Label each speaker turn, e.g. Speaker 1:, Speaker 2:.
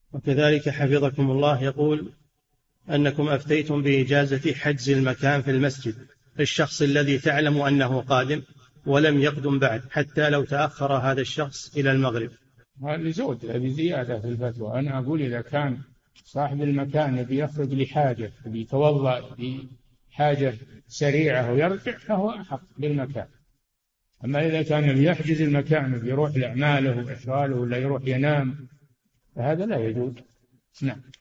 Speaker 1: وكذلك حفظكم الله يقول أنكم أفتيتم بإجازة حجز المكان في المسجد للشخص الذي تعلم أنه قادم ولم يقدم بعد، حتى لو تأخر هذا الشخص إلى المغرب.
Speaker 2: هذه زيادة في الفتوى. أنا أقول إذا كان صاحب المكان يبي يخرج لحاجة، يبي يتوضأ لحاجة سريعة ويرجع، فهو أحق بالمكان. أما إذا كان يحجز المكان ويروح لأعماله وأشغاله ولا يروح ينام، فهذا لا يجوز. نعم.